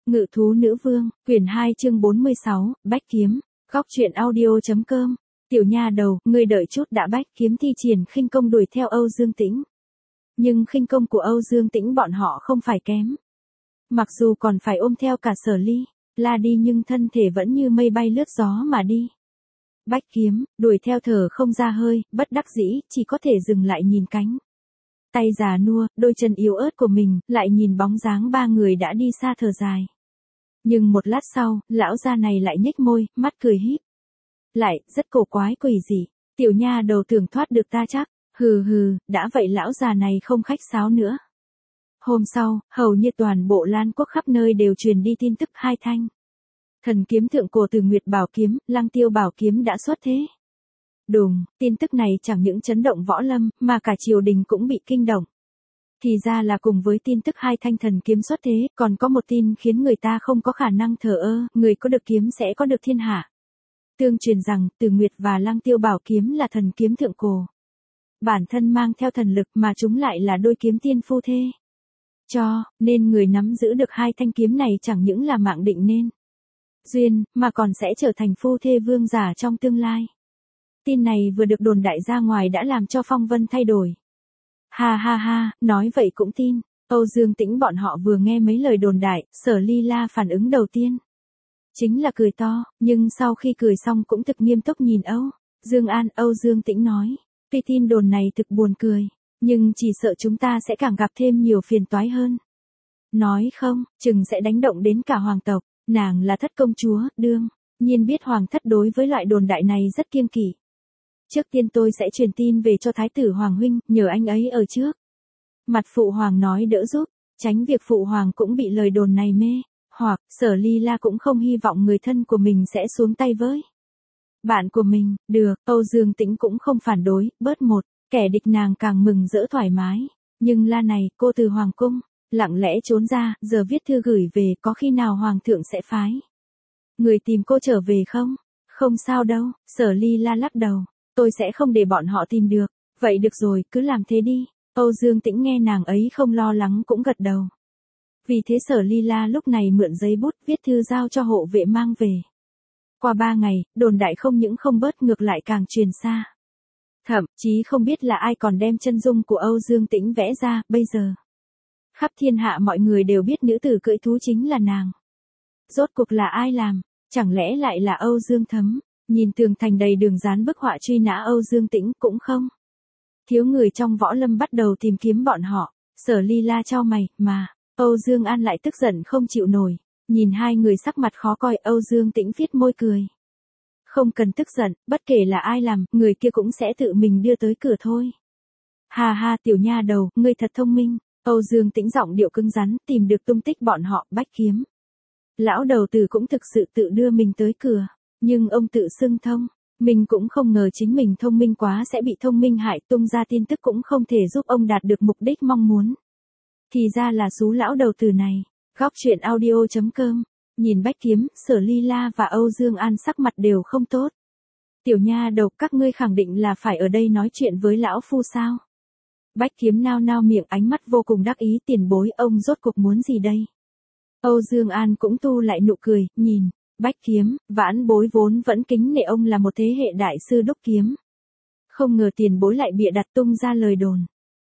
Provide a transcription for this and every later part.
Ngự thú nữ vương, quyển 2 chương 46, Bách kiếm, góc truyện audio.com. Tiểu nha đầu, ngươi đợi chút đã. Bách kiếm thi triển khinh công đuổi theo Âu Dương Tĩnh. Nhưng khinh công của Âu Dương Tĩnh bọn họ không phải kém. Mặc dù còn phải ôm theo cả Sở Ly, La đi nhưng thân thể vẫn như mây bay lướt gió mà đi. Bách kiếm, đuổi theo thở không ra hơi, bất đắc dĩ, chỉ có thể dừng lại nhìn cánh tay già nua, đôi chân yếu ớt của mình, lại nhìn bóng dáng ba người đã đi xa thở dài. Nhưng một lát sau, lão già này lại nhếch môi, mắt cười híp. Lại, rất cổ quái quỷ dị, tiểu nha đầu tưởng thoát được ta chắc, hừ hừ, đã vậy lão già này không khách sáo nữa. Hôm sau, hầu như toàn bộ Lan Quốc khắp nơi đều truyền đi tin tức hai thanh thần kiếm thượng cổ Từ Nguyệt bảo kiếm, Lăng Tiêu bảo kiếm đã xuất thế. Đùng, tin tức này chẳng những chấn động võ lâm, mà cả triều đình cũng bị kinh động. Thì ra là cùng với tin tức hai thanh thần kiếm xuất thế, còn có một tin khiến người ta không có khả năng thờ ơ, người có được kiếm sẽ có được thiên hạ. Tương truyền rằng, Từ Nguyệt và Lăng Tiêu bảo kiếm là thần kiếm thượng cổ. Bản thân mang theo thần lực mà chúng lại là đôi kiếm tiên phu thê. Nên người nắm giữ được hai thanh kiếm này chẳng những là mạng định nên duyên, mà còn sẽ trở thành phu thê vương giả trong tương lai. Tin này vừa được đồn đại ra ngoài đã làm cho phong vân thay đổi. Ha ha ha, nói vậy cũng tin. Âu Dương Tĩnh bọn họ vừa nghe mấy lời đồn đại, Sở Ly La phản ứng đầu tiên chính là cười to, nhưng sau khi cười xong cũng thực nghiêm túc nhìn Âu Dương An. Âu Dương Tĩnh nói, tuy tin đồn này thực buồn cười, nhưng chỉ sợ chúng ta sẽ càng gặp thêm nhiều phiền toái hơn. Nói không, chừng sẽ đánh động đến cả hoàng tộc. Nàng là thất công chúa, đương nhiên biết hoàng thất đối với loại đồn đại này rất kiêng kỵ. Trước tiên tôi sẽ truyền tin về cho thái tử Hoàng huynh, nhờ anh ấy ở trước mặt phụ hoàng nói đỡ giúp, tránh việc phụ hoàng cũng bị lời đồn này mê, hoặc Sở Ly La cũng không hy vọng người thân của mình sẽ xuống tay với bạn của mình. Được, Âu Dương Tĩnh cũng không phản đối, bớt một kẻ địch nàng càng mừng rỡ thoải mái. Nhưng La này, cô từ hoàng cung lặng lẽ trốn ra, giờ viết thư gửi về, có khi nào hoàng thượng sẽ phái người tìm cô trở về không? Không sao đâu, Sở Ly La lắc đầu, tôi sẽ không để bọn họ tìm được. Vậy được rồi, cứ làm thế đi. Âu Dương Tĩnh nghe nàng ấy không lo lắng cũng gật đầu. Vì thế Sở Ly La lúc này mượn giấy bút viết thư giao cho hộ vệ mang về. Qua 3 ngày, đồn đại không những không bớt ngược lại càng truyền xa. Thậm chí không biết là ai còn đem chân dung của Âu Dương Tĩnh vẽ ra, bây giờ khắp thiên hạ mọi người đều biết nữ tử cưỡi thú chính là nàng. Rốt cuộc là ai làm? Chẳng lẽ lại là Âu Dương Thấm? Nhìn tường thành đầy đường dán bức họa truy nã Âu Dương Tĩnh cũng không thiếu người trong võ lâm bắt đầu tìm kiếm bọn họ. Sở Ly La chau mày, mà Âu Dương An lại tức giận không chịu nổi. Nhìn hai người sắc mặt khó coi, Âu Dương Tĩnh viết môi cười. Không cần tức giận, bất kể là ai làm, người kia cũng sẽ tự mình đưa tới cửa thôi. Ha ha, tiểu nha đầu, ngươi thật thông minh. Âu Dương Tĩnh giọng điệu cứng rắn, tìm được tung tích bọn họ. Bách kiếm lão đầu tử cũng thực sự tự đưa mình tới cửa, nhưng ông tự xưng thông mình cũng không ngờ chính mình thông minh quá sẽ bị thông minh hại, tung ra tin tức cũng không thể giúp ông đạt được mục đích mong muốn. Thì ra là số lão đầu tử này. Góc truyện audio.com. Nhìn Bách kiếm, Sở Ly La và Âu Dương An sắc mặt đều không tốt. Tiểu nha đầu, các ngươi khẳng định là phải ở đây nói chuyện với lão phu sao? Bách kiếm nao nao miệng, ánh mắt vô cùng đắc ý. Tiền bối, ông rốt cuộc muốn gì đây? Âu Dương An cũng tu lại nụ cười, nhìn Bách kiếm, vãn bối vốn vẫn kính nể ông là một thế hệ đại sư đúc kiếm. Không ngờ tiền bối lại bịa đặt tung ra lời đồn.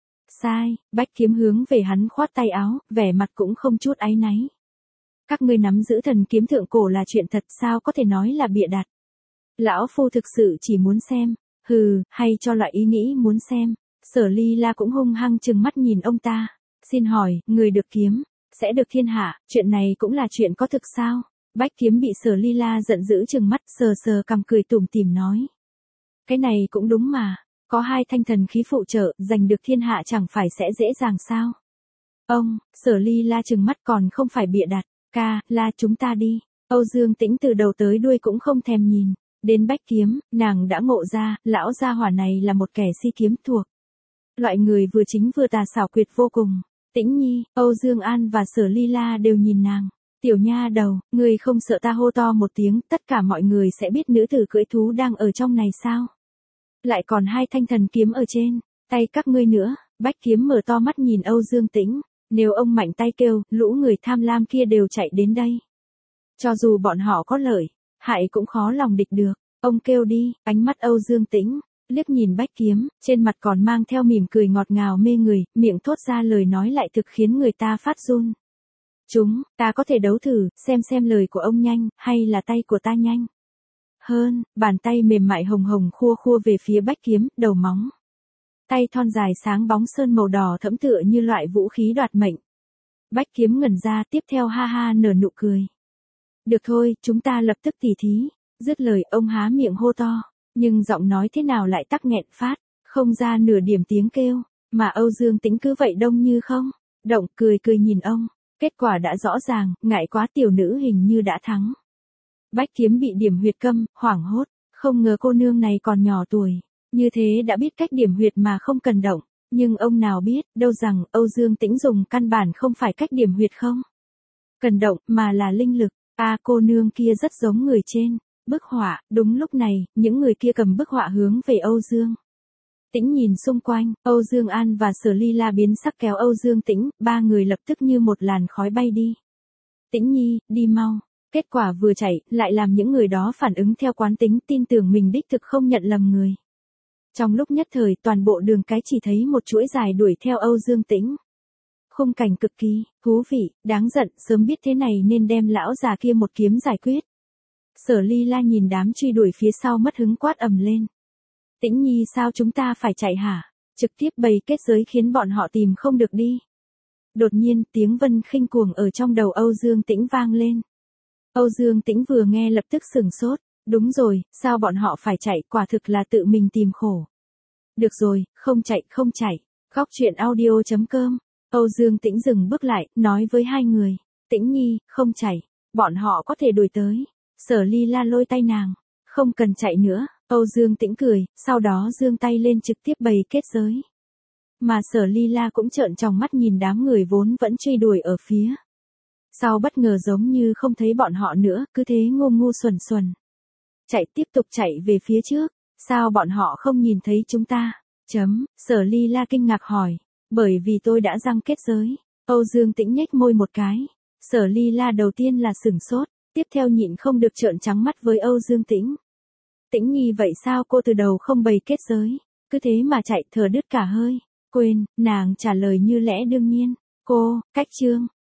Sai, Bách kiếm hướng về hắn khoát tay áo, vẻ mặt cũng không chút áy náy. Các ngươi nắm giữ thần kiếm thượng cổ là chuyện thật, sao có thể nói là bịa đặt? Lão phu thực sự chỉ muốn xem. Hừ, hay cho loại ý nghĩ muốn xem. Sở Ly La cũng hung hăng trừng mắt nhìn ông ta. Xin hỏi, người được kiếm sẽ được thiên hạ, chuyện này cũng là chuyện có thực sao? Bách kiếm bị Sở Ly La giận dữ trừng mắt, sờ sờ cằm cười tủm tỉm nói. Cái này cũng đúng mà, có hai thanh thần khí phụ trợ, giành được thiên hạ chẳng phải sẽ dễ dàng sao? Ông, Sở Ly La trừng mắt, còn không phải bịa đặt. La chúng ta đi. Âu Dương Tĩnh từ đầu tới đuôi cũng không thèm nhìn đến Bách kiếm, nàng đã ngộ ra, lão gia hỏa này là một kẻ si kiếm thuộc loại người vừa chính vừa tà, xảo quyệt vô cùng. Tĩnh nhi, Âu Dương An và Sở Ly La đều nhìn nàng. Tiểu nha đầu, ngươi không sợ ta hô to một tiếng, tất cả mọi người sẽ biết nữ tử cưỡi thú đang ở trong này sao? Lại còn hai thanh thần kiếm ở trên tay các ngươi nữa. Bách kiếm mở to mắt nhìn Âu Dương Tĩnh. Nếu ông mạnh tay kêu, lũ người tham lam kia đều chạy đến đây. Cho dù bọn họ có lợi, hại cũng khó lòng địch được. Ông kêu đi, ánh mắt Âu Dương Tĩnh, liếc nhìn Bách Kiếm, trên mặt còn mang theo mỉm cười ngọt ngào mê người, miệng thốt ra lời nói lại thực khiến người ta phát run. Ta có thể đấu thử, xem lời của ông nhanh, hay là tay của ta nhanh. Hơn, bàn tay mềm mại hồng hồng khua khua về phía Bách Kiếm, đầu móng. Tay thon dài sáng bóng sơn màu đỏ thẫm tựa như loại vũ khí đoạt mệnh. Bách Kiếm ngẩn ra, tiếp theo ha ha nở nụ cười. Được thôi, chúng ta lập tức tỉ thí. Dứt lời ông há miệng hô to, nhưng giọng nói thế nào lại tắc nghẹn phát, không ra nửa điểm tiếng kêu, mà Âu Dương Tĩnh cứ vậy đông như không, động cười nhìn ông. Kết quả đã rõ ràng, ngại quá tiểu nữ hình như đã thắng. Bách Kiếm bị điểm huyệt câm, hoảng hốt, không ngờ cô nương này còn nhỏ tuổi, như thế đã biết cách điểm huyệt mà không cần động, nhưng ông nào biết, đâu rằng Âu Dương Tĩnh dùng căn bản không phải cách điểm huyệt không cần động, mà là linh lực. Cô nương kia rất giống người trên bức họa. Đúng lúc này, những người kia cầm bức họa hướng về Âu Dương Tĩnh nhìn xung quanh, Âu Dương An và Sở Ly La biến sắc kéo Âu Dương Tĩnh, ba người lập tức như một làn khói bay đi. Tĩnh Nhi, đi mau. Kết quả vừa chạy, lại làm những người đó phản ứng theo quán tính, tin tưởng mình đích thực không nhận lầm người. Trong lúc nhất thời, toàn bộ đường cái chỉ thấy một chuỗi dài đuổi theo Âu Dương Tĩnh. Khung cảnh cực kỳ thú vị, đáng giận, sớm biết thế này nên đem lão già kia một kiếm giải quyết. Sở Ly La nhìn đám truy đuổi phía sau mất hứng quát ầm lên. Tĩnh Nhi, sao chúng ta phải chạy hả? Trực tiếp bày kết giới khiến bọn họ tìm không được đi. Đột nhiên, tiếng Vân khinh cuồng ở trong đầu Âu Dương Tĩnh vang lên. Âu Dương Tĩnh vừa nghe lập tức sửng sốt. Đúng rồi, sao bọn họ phải chạy, quả thực là tự mình tìm khổ. Được rồi, không chạy. Góc truyện audio.com. Âu Dương Tĩnh dừng bước lại, nói với hai người. Tĩnh Nhi, không chạy, bọn họ có thể đuổi tới. Sở Ly La lôi tay nàng. Không cần chạy nữa. Âu Dương Tĩnh cười, sau đó giương tay lên trực tiếp bày kết giới. Mà Sở Ly La cũng trợn tròng mắt nhìn đám người vốn vẫn truy đuổi ở phía sau, bất ngờ giống như không thấy bọn họ nữa, cứ thế ngu xuẩn. Chạy, tiếp tục chạy về phía trước. Sao bọn họ không nhìn thấy chúng ta? Sở Ly La kinh ngạc hỏi. Bởi vì tôi đã giăng kết giới. Âu Dương Tĩnh nhếch môi một cái. Sở Ly La đầu tiên là sửng sốt, tiếp theo nhịn không được trợn trắng mắt với Âu Dương Tĩnh. Tĩnh Nhi, vậy sao cô từ đầu không bày kết giới? Cứ thế mà chạy, thở đứt cả hơi. Quên, nàng trả lời như lẽ đương nhiên. Cô, cách chương.